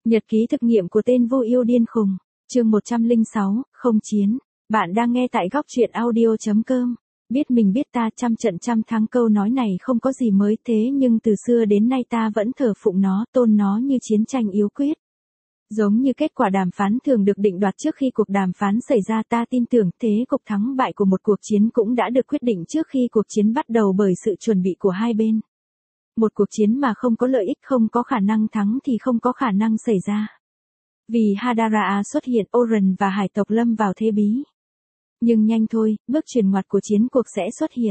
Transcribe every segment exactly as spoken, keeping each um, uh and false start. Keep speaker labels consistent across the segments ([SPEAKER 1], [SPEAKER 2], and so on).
[SPEAKER 1] Nhật ký thực nghiệm của tên vô yêu điên khùng. Chương một trăm lẻ sáu, không chiến. Bạn đang nghe tại góc truyện audio chấm com. Biết mình biết ta, trăm trận trăm thắng, câu nói này không có gì mới, thế nhưng từ xưa đến nay ta vẫn thờ phụng nó, tôn nó như chiến tranh yếu quyết. Giống như kết quả đàm phán thường được định đoạt trước khi cuộc đàm phán xảy ra, ta tin tưởng thế cục thắng bại của một cuộc chiến cũng đã được quyết định trước khi cuộc chiến bắt đầu bởi sự chuẩn bị của hai bên. Một cuộc chiến mà không có lợi ích, không có khả năng thắng thì không có khả năng xảy ra. Vì Hadara xuất hiện, Oren và hải tộc lâm vào thế bí. Nhưng nhanh thôi, bước chuyển ngoặt của chiến cuộc sẽ xuất hiện.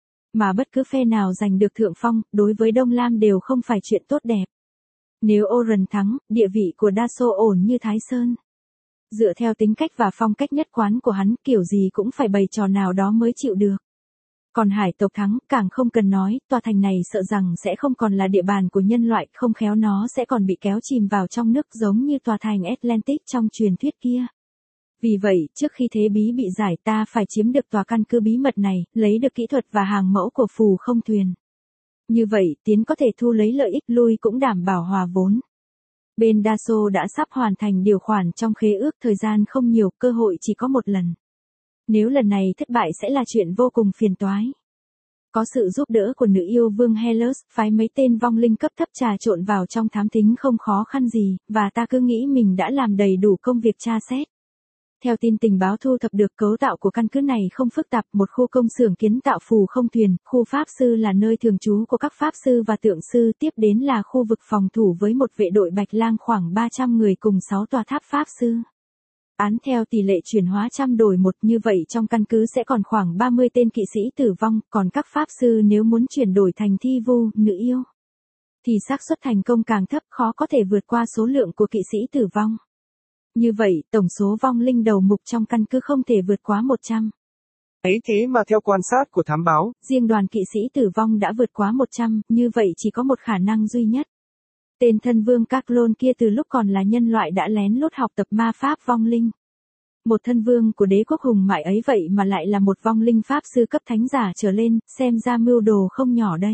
[SPEAKER 1] Mà bất cứ phe nào giành được thượng phong, đối với Đông Lam đều không phải chuyện tốt đẹp. Nếu Oren thắng, địa vị của Daso ổn như Thái Sơn. Dựa theo tính cách và phong cách nhất quán của hắn, kiểu gì cũng phải bày trò nào đó mới chịu được. Còn hải tộc thắng, càng không cần nói, tòa thành này sợ rằng sẽ không còn là địa bàn của nhân loại, không khéo nó sẽ còn bị kéo chìm vào trong nước giống như tòa thành Atlantis trong truyền thuyết kia. Vì vậy, trước khi thế bí bị giải, ta phải chiếm được tòa căn cứ bí mật này, lấy được kỹ thuật và hàng mẫu của phù không thuyền. Như vậy, tiến có thể thu lấy lợi ích, lui cũng đảm bảo hòa vốn. Bên Daso đã sắp hoàn thành điều khoản trong khế ước, thời gian không nhiều, cơ hội chỉ có một lần. Nếu lần này thất bại sẽ là chuyện vô cùng phiền toái. Có sự giúp đỡ của nữ yêu vương Hellas, phái mấy tên vong linh cấp thấp trà trộn vào trong thám thính không khó khăn gì, và ta cứ nghĩ mình đã làm đầy đủ công việc tra xét. Theo tin tình báo thu thập được, cấu tạo của căn cứ này không phức tạp, một khu công xưởng kiến tạo phù không thuyền, khu pháp sư là nơi thường trú của các pháp sư và tượng sư, tiếp đến là khu vực phòng thủ với một vệ đội bạch lang khoảng ba trăm người cùng sáu tòa tháp pháp sư. Án theo tỷ lệ chuyển hóa trăm đổi một, như vậy trong căn cứ sẽ còn khoảng ba mươi tên kỵ sĩ tử vong, còn các pháp sư nếu muốn chuyển đổi thành thi vu, nữ yêu, thì xác suất thành công càng thấp, khó có thể vượt qua số lượng của kỵ sĩ tử vong. Như vậy, tổng số vong linh đầu mục trong căn cứ không thể vượt quá một trăm.
[SPEAKER 2] Ấy thế mà theo quan sát của thám báo,
[SPEAKER 1] riêng đoàn kỵ sĩ tử vong đã vượt quá một trăm, như vậy chỉ có một khả năng duy nhất. Tên thân vương các lôn kia từ lúc còn là nhân loại đã lén lút học tập ma pháp vong linh. Một thân vương của đế quốc hùng mại ấy vậy mà lại là một vong linh pháp sư cấp thánh giả trở lên, xem ra mưu đồ không nhỏ đây.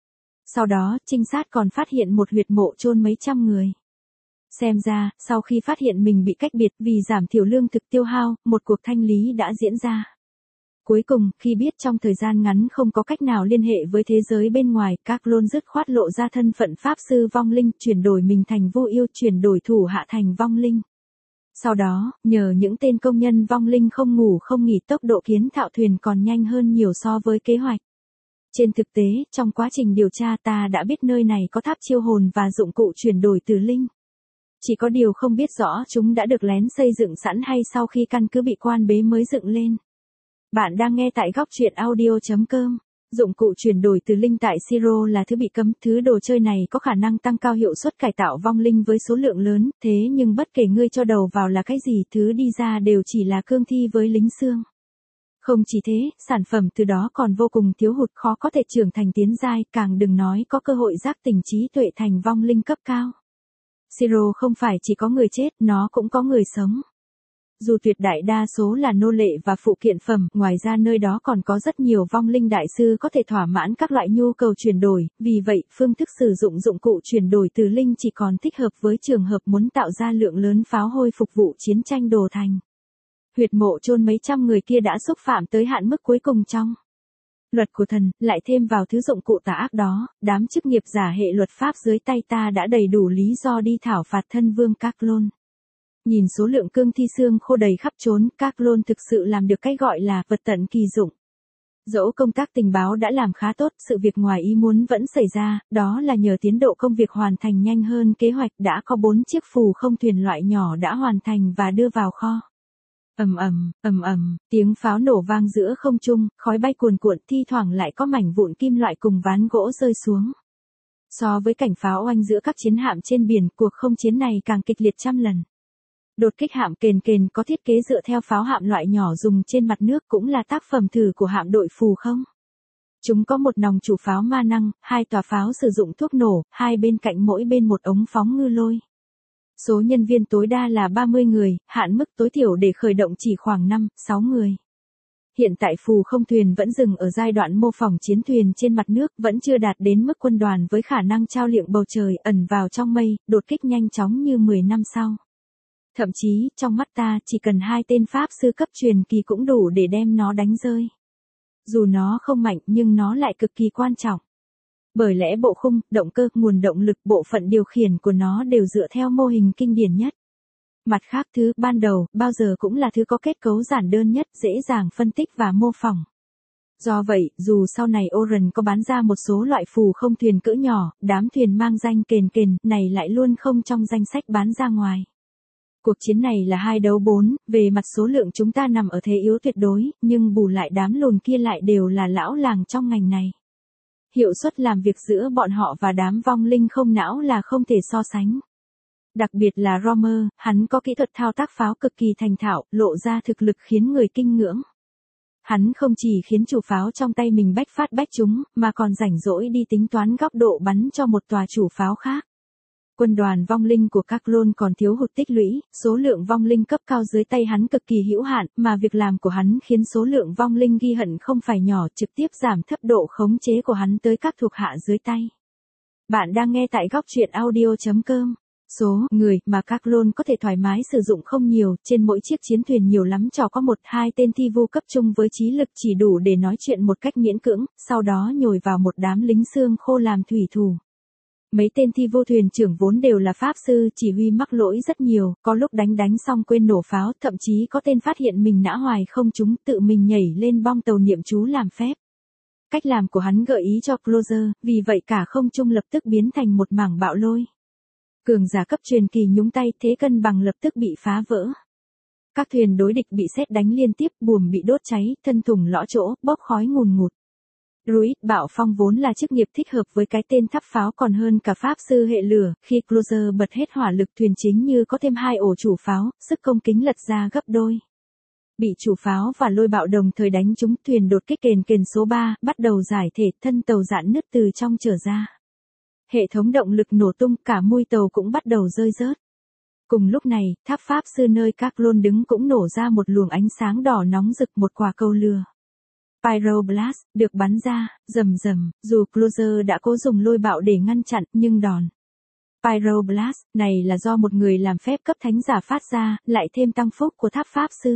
[SPEAKER 1] Sau đó, trinh sát còn phát hiện một huyệt mộ chôn mấy trăm người. Xem ra, sau khi phát hiện mình bị cách biệt vì giảm thiểu lương thực tiêu hao, một cuộc thanh lý đã diễn ra. Cuối cùng, khi biết trong thời gian ngắn không có cách nào liên hệ với thế giới bên ngoài, các lôn dứt khoát lộ ra thân phận pháp sư vong linh, chuyển đổi mình thành vô yêu, chuyển đổi thủ hạ thành vong linh. Sau đó, nhờ những tên công nhân vong linh không ngủ không nghỉ, tốc độ kiến tạo thuyền còn nhanh hơn nhiều so với kế hoạch. Trên thực tế, trong quá trình điều tra ta đã biết nơi này có tháp chiêu hồn và dụng cụ chuyển đổi từ linh. Chỉ có điều không biết rõ chúng đã được lén xây dựng sẵn hay sau khi căn cứ bị quan bế mới dựng lên. Bạn đang nghe tại góc truyện audio chấm com. Dụng cụ chuyển đổi từ linh tại Siro là thứ bị cấm, thứ đồ chơi này có khả năng tăng cao hiệu suất cải tạo vong linh với số lượng lớn, thế nhưng bất kể ngươi cho đầu vào là cái gì, thứ đi ra đều chỉ là cương thi với lính xương. Không chỉ thế, sản phẩm từ đó còn vô cùng thiếu hụt, khó có thể trưởng thành tiến giai, càng đừng nói có cơ hội giác tỉnh trí tuệ thành vong linh cấp cao. Siro không phải chỉ có người chết, nó cũng có người sống. Dù tuyệt đại đa số là nô lệ và phụ kiện phẩm, ngoài ra nơi đó còn có rất nhiều vong linh đại sư có thể thỏa mãn các loại nhu cầu chuyển đổi, vì vậy, phương thức sử dụng dụng cụ chuyển đổi từ linh chỉ còn thích hợp với trường hợp muốn tạo ra lượng lớn pháo hôi phục vụ chiến tranh đồ thành. Huyệt mộ chôn mấy trăm người kia đã xúc phạm tới hạn mức cuối cùng trong luật của thần, lại thêm vào thứ dụng cụ tà ác đó, đám chức nghiệp giả hệ luật pháp dưới tay ta đã đầy đủ lý do đi thảo phạt thân vương các lôn. Nhìn số lượng cương thi xương khô đầy khắp trốn, các lôn thực sự làm được cái gọi là vật tận kỳ dụng. Dẫu công tác tình báo đã làm khá tốt, sự việc ngoài ý muốn vẫn xảy ra, đó là nhờ tiến độ công việc hoàn thành nhanh hơn kế hoạch, đã có bốn chiếc phù không thuyền loại nhỏ đã hoàn thành và đưa vào kho. Ầm ầm, ầm ầm, tiếng pháo nổ vang giữa không trung, khói bay cuồn cuộn, thi thoảng lại có mảnh vụn kim loại cùng ván gỗ rơi xuống. So với cảnh pháo oanh giữa các chiến hạm trên biển, cuộc không chiến này càng kịch liệt trăm lần. Đột kích hạm kền kền có thiết kế dựa theo pháo hạm loại nhỏ dùng trên mặt nước, cũng là tác phẩm thử của hạm đội phù không. Chúng có một nòng chủ pháo ma năng, hai tòa pháo sử dụng thuốc nổ, hai bên cạnh mỗi bên một ống phóng ngư lôi. Số nhân viên tối đa là ba mươi người, hạn mức tối thiểu để khởi động chỉ khoảng năm, sáu người. Hiện tại phù không thuyền vẫn dừng ở giai đoạn mô phỏng chiến thuyền trên mặt nước, vẫn chưa đạt đến mức quân đoàn với khả năng trao liệng bầu trời, ẩn vào trong mây, đột kích nhanh chóng như mười năm sau. Thậm chí, trong mắt ta, chỉ cần hai tên pháp sư cấp truyền kỳ cũng đủ để đem nó đánh rơi. Dù nó không mạnh nhưng nó lại cực kỳ quan trọng. Bởi lẽ bộ khung, động cơ, nguồn động lực, bộ phận điều khiển của nó đều dựa theo mô hình kinh điển nhất. Mặt khác, thứ ban đầu, bao giờ cũng là thứ có kết cấu giản đơn nhất, dễ dàng phân tích và mô phỏng. Do vậy, dù sau này Oren có bán ra một số loại phù không thuyền cỡ nhỏ, đám thuyền mang danh kền kền này lại luôn không trong danh sách bán ra ngoài. Cuộc chiến này là hai đấu bốn, về mặt số lượng chúng ta nằm ở thế yếu tuyệt đối, nhưng bù lại đám lùn kia lại đều là lão làng trong ngành này. Hiệu suất làm việc giữa bọn họ và đám vong linh không não là không thể so sánh. Đặc biệt là Romer, hắn có kỹ thuật thao tác pháo cực kỳ thành thạo, lộ ra thực lực khiến người kinh ngưỡng. Hắn không chỉ khiến chủ pháo trong tay mình bách phát bách trúng, mà còn rảnh rỗi đi tính toán góc độ bắn cho một tòa chủ pháo khác. Quân đoàn vong linh của các clone còn thiếu hụt tích lũy, số lượng vong linh cấp cao dưới tay hắn cực kỳ hữu hạn, mà việc làm của hắn khiến số lượng vong linh ghi hận không phải nhỏ, trực tiếp giảm thấp độ khống chế của hắn tới các thuộc hạ dưới tay. Bạn đang nghe tại góc truyện audio chấm com. Số người mà các clone có thể thoải mái sử dụng không nhiều, trên mỗi chiếc chiến thuyền nhiều lắm cho có một hai tên thi vu cấp trung với trí lực chỉ đủ để nói chuyện một cách miễn cưỡng, sau đó nhồi vào một đám lính xương khô làm thủy thủ. Mấy tên thi vô thuyền trưởng vốn đều là pháp sư, chỉ huy mắc lỗi rất nhiều, có lúc đánh đánh xong quên nổ pháo, thậm chí có tên phát hiện mình nã hoài không trúng, tự mình nhảy lên bong tàu niệm chú làm phép. Cách làm của hắn gợi ý cho Closer, vì vậy cả không trung lập tức biến thành một mảng bạo lôi. Cường giả cấp truyền kỳ nhúng tay, thế cân bằng lập tức bị phá vỡ. Các thuyền đối địch bị sét đánh liên tiếp, buồm bị đốt cháy, thân thùng lõ chỗ, bốc khói ngùn ngụt. Druid bạo phong vốn là chức nghiệp thích hợp với cái tên thắp pháo còn hơn cả pháp sư hệ lửa, khi Closer bật hết hỏa lực thuyền chính như có thêm hai ổ chủ pháo, sức công kính lật ra gấp đôi. Bị chủ pháo và lôi bạo đồng thời đánh trúng, thuyền đột kích kền kền số ba, bắt đầu giải thể, thân tàu rạn nứt từ trong trở ra. Hệ thống động lực nổ tung, cả mui tàu cũng bắt đầu rơi rớt. Cùng lúc này, tháp pháp sư nơi các clone đứng cũng nổ ra một luồng ánh sáng đỏ nóng rực, một quả cầu lửa. Pyroblast, được bắn ra, rầm rầm, dù Closer đã cố dùng lôi bạo để ngăn chặn, nhưng đòn Pyroblast này là do một người làm phép cấp thánh giả phát ra, lại thêm tăng phúc của tháp pháp sư.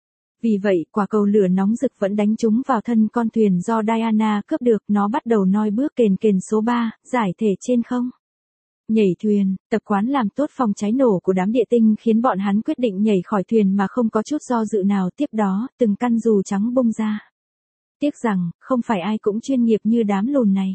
[SPEAKER 1] Vì vậy, quả cầu lửa nóng rực vẫn đánh trúng vào thân con thuyền do Diana cướp được, nó bắt đầu noi bước kền kền số ba, giải thể trên không. Nhảy thuyền, tập quán làm tốt phòng cháy nổ của đám địa tinh khiến bọn hắn quyết định nhảy khỏi thuyền mà không có chút do dự nào, tiếp đó, từng căn dù trắng bung ra. Tiếc rằng, không phải ai cũng chuyên nghiệp như đám lùn này.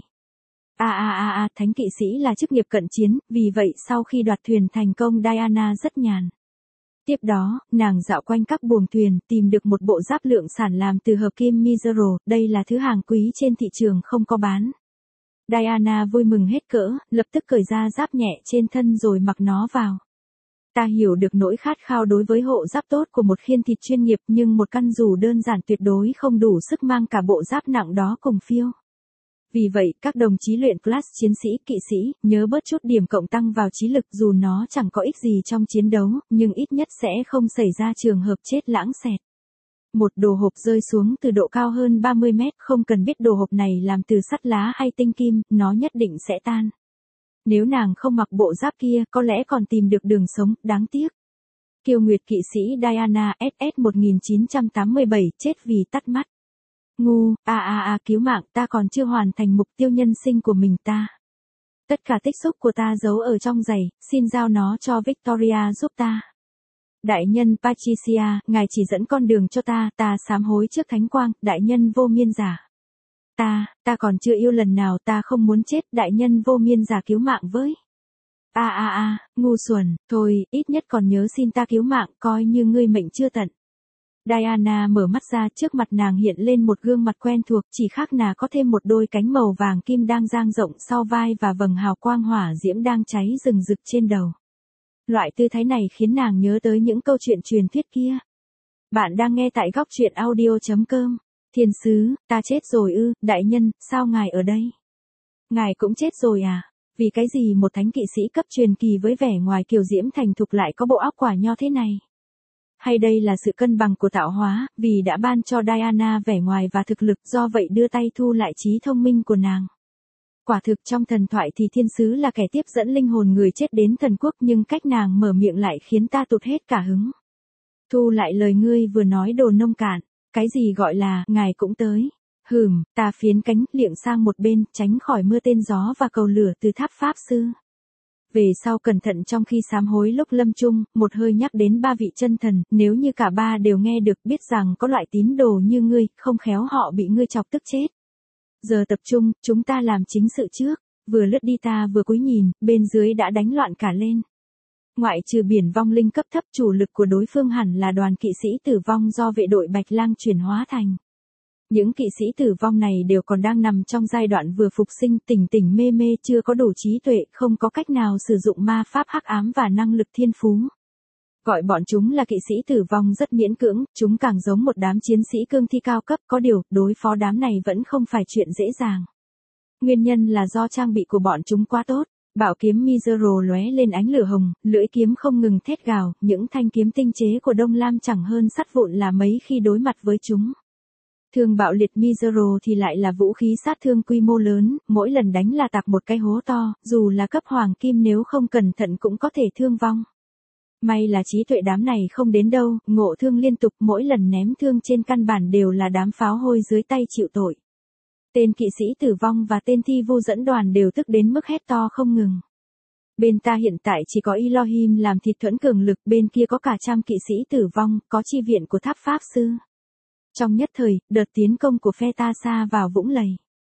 [SPEAKER 1] A a a a, thánh kỵ sĩ là chức nghiệp cận chiến, vì vậy sau khi đoạt thuyền thành công Diana rất nhàn. Tiếp đó, nàng dạo quanh các buồng thuyền, tìm được một bộ giáp lượng sản làm từ hợp kim Mineral, đây là thứ hàng quý trên thị trường không có bán. Diana vui mừng hết cỡ, lập tức cởi ra giáp nhẹ trên thân rồi mặc nó vào. Ta hiểu được nỗi khát khao đối với hộ giáp tốt của một khiên thịt chuyên nghiệp, nhưng một căn dù đơn giản tuyệt đối không đủ sức mang cả bộ giáp nặng đó cùng phiêu. Vì vậy, các đồng chí luyện class chiến sĩ, kỵ sĩ, nhớ bớt chút điểm cộng tăng vào trí lực, dù nó chẳng có ích gì trong chiến đấu, nhưng ít nhất sẽ không xảy ra trường hợp chết lãng xẹt. Một đồ hộp rơi xuống từ độ cao hơn ba mươi mét, không cần biết đồ hộp này làm từ sắt lá hay tinh kim, nó nhất định sẽ tan. Nếu nàng không mặc bộ giáp kia, có lẽ còn tìm được đường sống, đáng tiếc. Kiêu Nguyệt kỵ sĩ Diana ét ét một nghìn chín trăm tám mươi bảy, chết vì tắt mắt. Ngu, a a a, cứu mạng, ta còn chưa hoàn thành mục tiêu nhân sinh của mình ta. Tất cả tích xúc của ta giấu ở trong giày, xin giao nó cho Victoria giúp ta. Đại nhân Patricia, ngài chỉ dẫn con đường cho ta, ta sám hối trước thánh quang, đại nhân vô miên giả. Ta, ta còn chưa yêu lần nào, ta không muốn chết, đại nhân vô miên giả cứu mạng với. A a a, ngu xuẩn, thôi, ít nhất còn nhớ xin ta cứu mạng, coi như ngươi mệnh chưa tận. Diana mở mắt ra, trước mặt nàng hiện lên một gương mặt quen thuộc, chỉ khác là có thêm một đôi cánh màu vàng kim đang dang rộng sau vai và vầng hào quang hỏa diễm đang cháy rừng rực trên đầu. Loại tư thái này khiến nàng nhớ tới những câu chuyện truyền thuyết kia. Bạn đang nghe tại góc truyện audio chấm com. Thiên sứ, ta chết rồi ư, đại nhân, sao ngài ở đây? Ngài cũng chết rồi à? Vì cái gì một thánh kỵ sĩ cấp truyền kỳ với vẻ ngoài kiều diễm thành thục lại có bộ óc quả nho thế này? Hay đây là sự cân bằng của tạo hóa, vì đã ban cho Diana vẻ ngoài và thực lực, do vậy đưa tay thu lại trí thông minh của nàng. Quả thực trong thần thoại thì thiên sứ là kẻ tiếp dẫn linh hồn người chết đến thần quốc, nhưng cách nàng mở miệng lại khiến ta tụt hết cả hứng. Thu lại lời ngươi vừa nói đồ nông cạn, cái gì gọi là, ngài cũng tới. Hừm, ta phiến cánh, liệng sang một bên, tránh khỏi mưa tên gió và cầu lửa từ tháp pháp sư. Về sau cẩn thận trong khi sám hối lúc lâm chung, một hơi nhắc đến ba vị chân thần, nếu như cả ba đều nghe được, biết rằng có loại tín đồ như ngươi, không khéo họ bị ngươi chọc tức chết. Giờ tập trung, chúng ta làm chính sự trước. Vừa lướt đi ta vừa cúi nhìn, bên dưới đã đánh loạn cả lên. Ngoại trừ biển vong linh cấp thấp, chủ lực của đối phương hẳn là đoàn kỵ sĩ tử vong do vệ đội Bạch Lang chuyển hóa thành. Những kỵ sĩ tử vong này đều còn đang nằm trong giai đoạn vừa phục sinh, tỉnh tỉnh mê mê, chưa có đủ trí tuệ, không có cách nào sử dụng ma pháp hắc ám và năng lực thiên phú. Gọi bọn chúng là kỵ sĩ tử vong rất miễn cưỡng, chúng càng giống một đám chiến sĩ cương thi cao cấp, có điều, đối phó đám này vẫn không phải chuyện dễ dàng. Nguyên nhân là do trang bị của bọn chúng quá tốt. Bảo kiếm Mizero lóe lên ánh lửa hồng, lưỡi kiếm không ngừng thét gào, những thanh kiếm tinh chế của Đông Lam chẳng hơn sắt vụn là mấy khi đối mặt với chúng. Thương bạo liệt Mizero thì lại là vũ khí sát thương quy mô lớn, mỗi lần đánh là tạc một cái hố to, dù là cấp hoàng kim nếu không cẩn thận cũng có thể thương vong. May là trí tuệ đám này không đến đâu, ngộ thương liên tục, mỗi lần ném thương trên căn bản đều là đám pháo hôi dưới tay chịu tội. Tên kỵ sĩ tử vong và tên thi vu dẫn đoàn đều tức đến mức hét to không ngừng. Bên ta hiện tại chỉ có Elohim làm thịt thuẫn cường lực, bên kia có cả trăm kỵ sĩ tử vong, có chi viện của tháp pháp sư. Trong nhất thời, đợt tiến công của phe ta xa vào vũng lầy.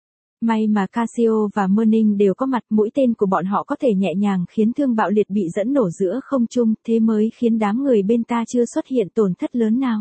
[SPEAKER 1] May mà Casio và Merning đều có mặt, mũi tên của bọn họ có thể nhẹ nhàng khiến thương bạo liệt bị dẫn nổ giữa không trung, thế mới khiến đám người bên ta chưa xuất hiện tổn thất lớn nào.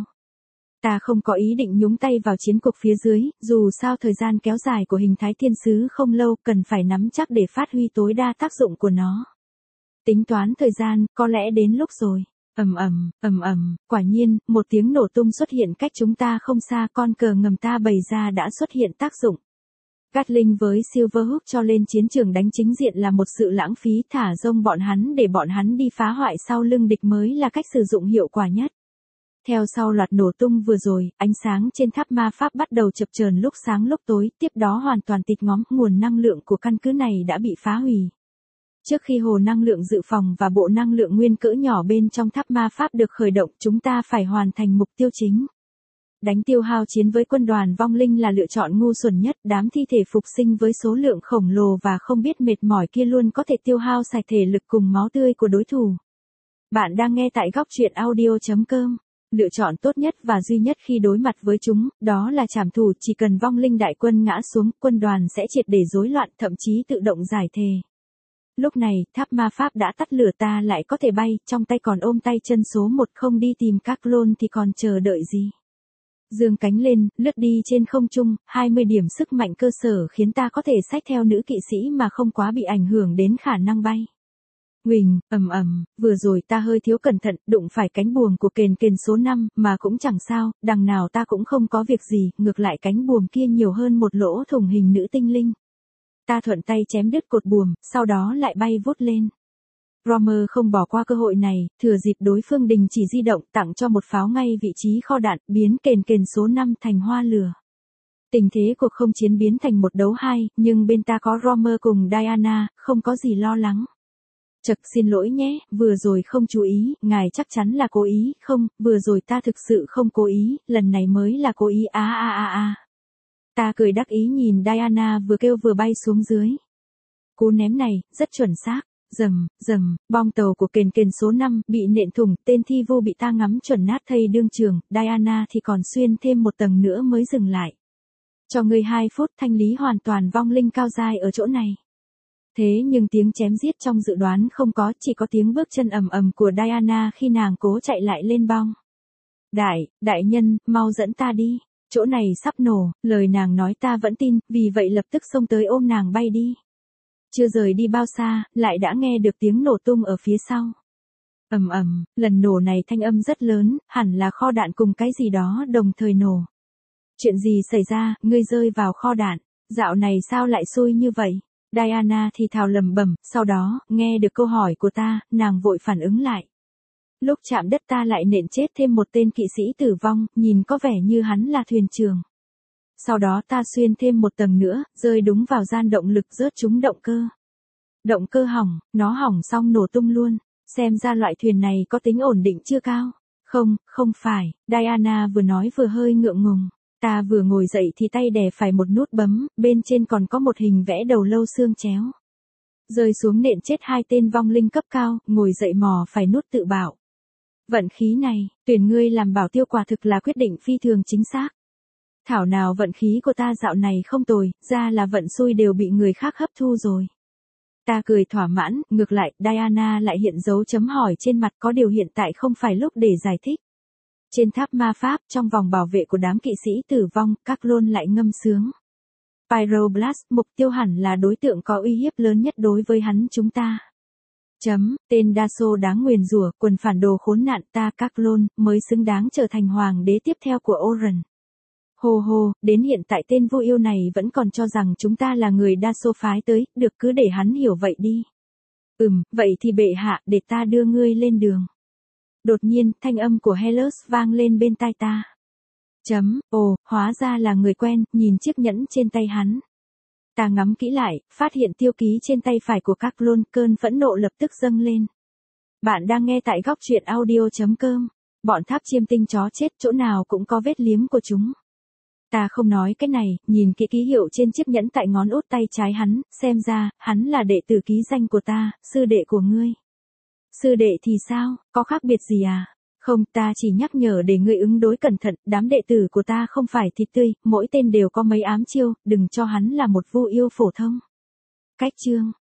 [SPEAKER 1] Ta không có ý định nhúng tay vào chiến cuộc phía dưới, dù sao thời gian kéo dài của hình thái thiên sứ không lâu, cần phải nắm chắc để phát huy tối đa tác dụng của nó. Tính toán thời gian, có lẽ đến lúc rồi. Ầm ầm, ầm ầm, quả nhiên, một tiếng nổ tung xuất hiện cách chúng ta không xa, con cờ ngầm ta bày ra đã xuất hiện tác dụng. Gatling với Silverhook cho lên chiến trường đánh chính diện là một sự lãng phí, thả rông bọn hắn để bọn hắn đi phá hoại sau lưng địch mới là cách sử dụng hiệu quả nhất. Theo sau loạt nổ tung vừa rồi, ánh sáng trên tháp ma pháp bắt đầu chập chờn lúc sáng lúc tối, tiếp đó hoàn toàn tịt ngóm, nguồn năng lượng của căn cứ này đã bị phá hủy. Trước khi hồ năng lượng dự phòng và bộ năng lượng nguyên cỡ nhỏ bên trong tháp ma pháp được khởi động, chúng ta phải hoàn thành mục tiêu chính. Đánh tiêu hao chiến với quân đoàn vong linh là lựa chọn ngu xuẩn nhất, đám thi thể phục sinh với số lượng khổng lồ và không biết mệt mỏi kia luôn có thể tiêu hao sạch thể lực cùng máu tươi của đối thủ. Bạn đang nghe tại góc truyện audio chấm com. Lựa chọn tốt nhất và duy nhất khi đối mặt với chúng, đó là trảm thủ, chỉ cần vong linh đại quân ngã xuống, quân đoàn sẽ triệt để rối loạn, thậm chí tự động giải thề. Lúc này, tháp ma pháp đã tắt lửa, ta lại có thể bay, trong tay còn ôm tay chân số một, không đi tìm các clone thì còn chờ đợi gì. Dương cánh lên, lướt đi trên không trung, hai mươi điểm sức mạnh cơ sở khiến ta có thể xách theo nữ kỵ sĩ mà không quá bị ảnh hưởng đến khả năng bay. Huỳnh, ầm ầm, vừa rồi ta hơi thiếu cẩn thận, đụng phải cánh buồm của kền kền số năm, mà cũng chẳng sao, đằng nào ta cũng không có việc gì, ngược lại cánh buồm kia nhiều hơn một lỗ thủng hình nữ tinh linh. Ta thuận tay chém đứt cột buồm, sau đó lại bay vút lên. Romer không bỏ qua cơ hội này, thừa dịp đối phương đình chỉ di động, tặng cho một pháo ngay vị trí kho đạn, biến kền kền số năm thành hoa lửa. Tình thế cuộc không chiến biến thành một đấu hai, nhưng bên ta có Romer cùng Diana, không có gì lo lắng. Chật, xin lỗi nhé, vừa rồi không chú ý, ngài chắc chắn là cố ý, không, vừa rồi ta thực sự không cố ý, lần này mới là cố ý, a a a a. Ta cười đắc ý nhìn Diana vừa kêu vừa bay xuống dưới. Cú ném này, rất chuẩn xác, rầm, rầm, bom tàu của kền kền số năm bị nện thủng, tên thi vu bị ta ngắm chuẩn nát thây đương trường, Diana thì còn xuyên thêm một tầng nữa mới dừng lại. Cho ngươi hai phút thanh lý hoàn toàn vong linh cao giai ở chỗ này. Thế nhưng tiếng chém giết trong dự đoán không có, chỉ có tiếng bước chân ầm ầm của Diana khi nàng cố chạy lại lên bong. Đại, đại nhân, mau dẫn ta đi, chỗ này sắp nổ, lời nàng nói ta vẫn tin, vì vậy lập tức xông tới ôm nàng bay đi. Chưa rời đi bao xa, lại đã nghe được tiếng nổ tung ở phía sau. Ầm ầm, lần nổ này thanh âm rất lớn, hẳn là kho đạn cùng cái gì đó đồng thời nổ. Chuyện gì xảy ra, ngươi rơi vào kho đạn, dạo này sao lại xui như vậy? Diana thì thào lầm bẩm, sau đó, nghe được câu hỏi của ta, nàng vội phản ứng lại. Lúc chạm đất ta lại nện chết thêm một tên kỵ sĩ tử vong, nhìn có vẻ như hắn là thuyền trưởng. Sau đó ta xuyên thêm một tầng nữa, rơi đúng vào gian động lực rớt trúng động cơ. Động cơ hỏng, nó hỏng xong nổ tung luôn. Xem ra loại thuyền này có tính ổn định chưa cao. Không, không phải, Diana vừa nói vừa hơi ngượng ngùng. Ta vừa ngồi dậy thì tay đè phải một nút bấm, bên trên còn có một hình vẽ đầu lâu xương chéo. Rơi xuống nện chết hai tên vong linh cấp cao, ngồi dậy mò phải nút tự bảo. Vận khí này, tuyển ngươi làm bảo tiêu quả thực là quyết định phi thường chính xác. Thảo nào vận khí của ta dạo này không tồi, ra là vận xui đều bị người khác hấp thu rồi. Ta cười thỏa mãn, ngược lại, Diana lại hiện dấu chấm hỏi trên mặt, có điều hiện tại không phải lúc để giải thích. Trên tháp ma pháp, trong vòng bảo vệ của đám kỵ sĩ tử vong, các lôn lại ngâm sướng. Pyroblast, mục tiêu hẳn là đối tượng có uy hiếp lớn nhất đối với hắn chúng ta. Chấm, tên Daso đáng nguyền rủa, quần phản đồ khốn nạn ta các lôn, mới xứng đáng trở thành hoàng đế tiếp theo của Oran. Hồ hồ, đến hiện tại tên vô yêu này vẫn còn cho rằng chúng ta là người Daso phái tới, được cứ để hắn hiểu vậy đi. Ừm, vậy thì bệ hạ, để ta đưa ngươi lên đường. Đột nhiên, thanh âm của Helus vang lên bên tai ta. Chấm, ồ, hóa ra là người quen, nhìn chiếc nhẫn trên tay hắn. Ta ngắm kỹ lại, phát hiện tiêu ký trên tay phải của các lôn, cơn phẫn nộ lập tức dâng lên. Bạn đang nghe tại góc truyện audio chấm com. Bọn tháp chiêm tinh chó chết chỗ nào cũng có vết liếm của chúng. Ta không nói cái này, nhìn kỹ ký hiệu trên chiếc nhẫn tại ngón út tay trái hắn, xem ra, hắn là đệ tử ký danh của ta, sư đệ của ngươi. Sư đệ thì sao, có khác biệt gì à? Không, ta chỉ nhắc nhở để ngươi ứng đối cẩn thận, đám đệ tử của ta không phải thịt tươi, mỗi tên đều có mấy ám chiêu, đừng cho hắn là một vu yêu phổ thông. Cách chương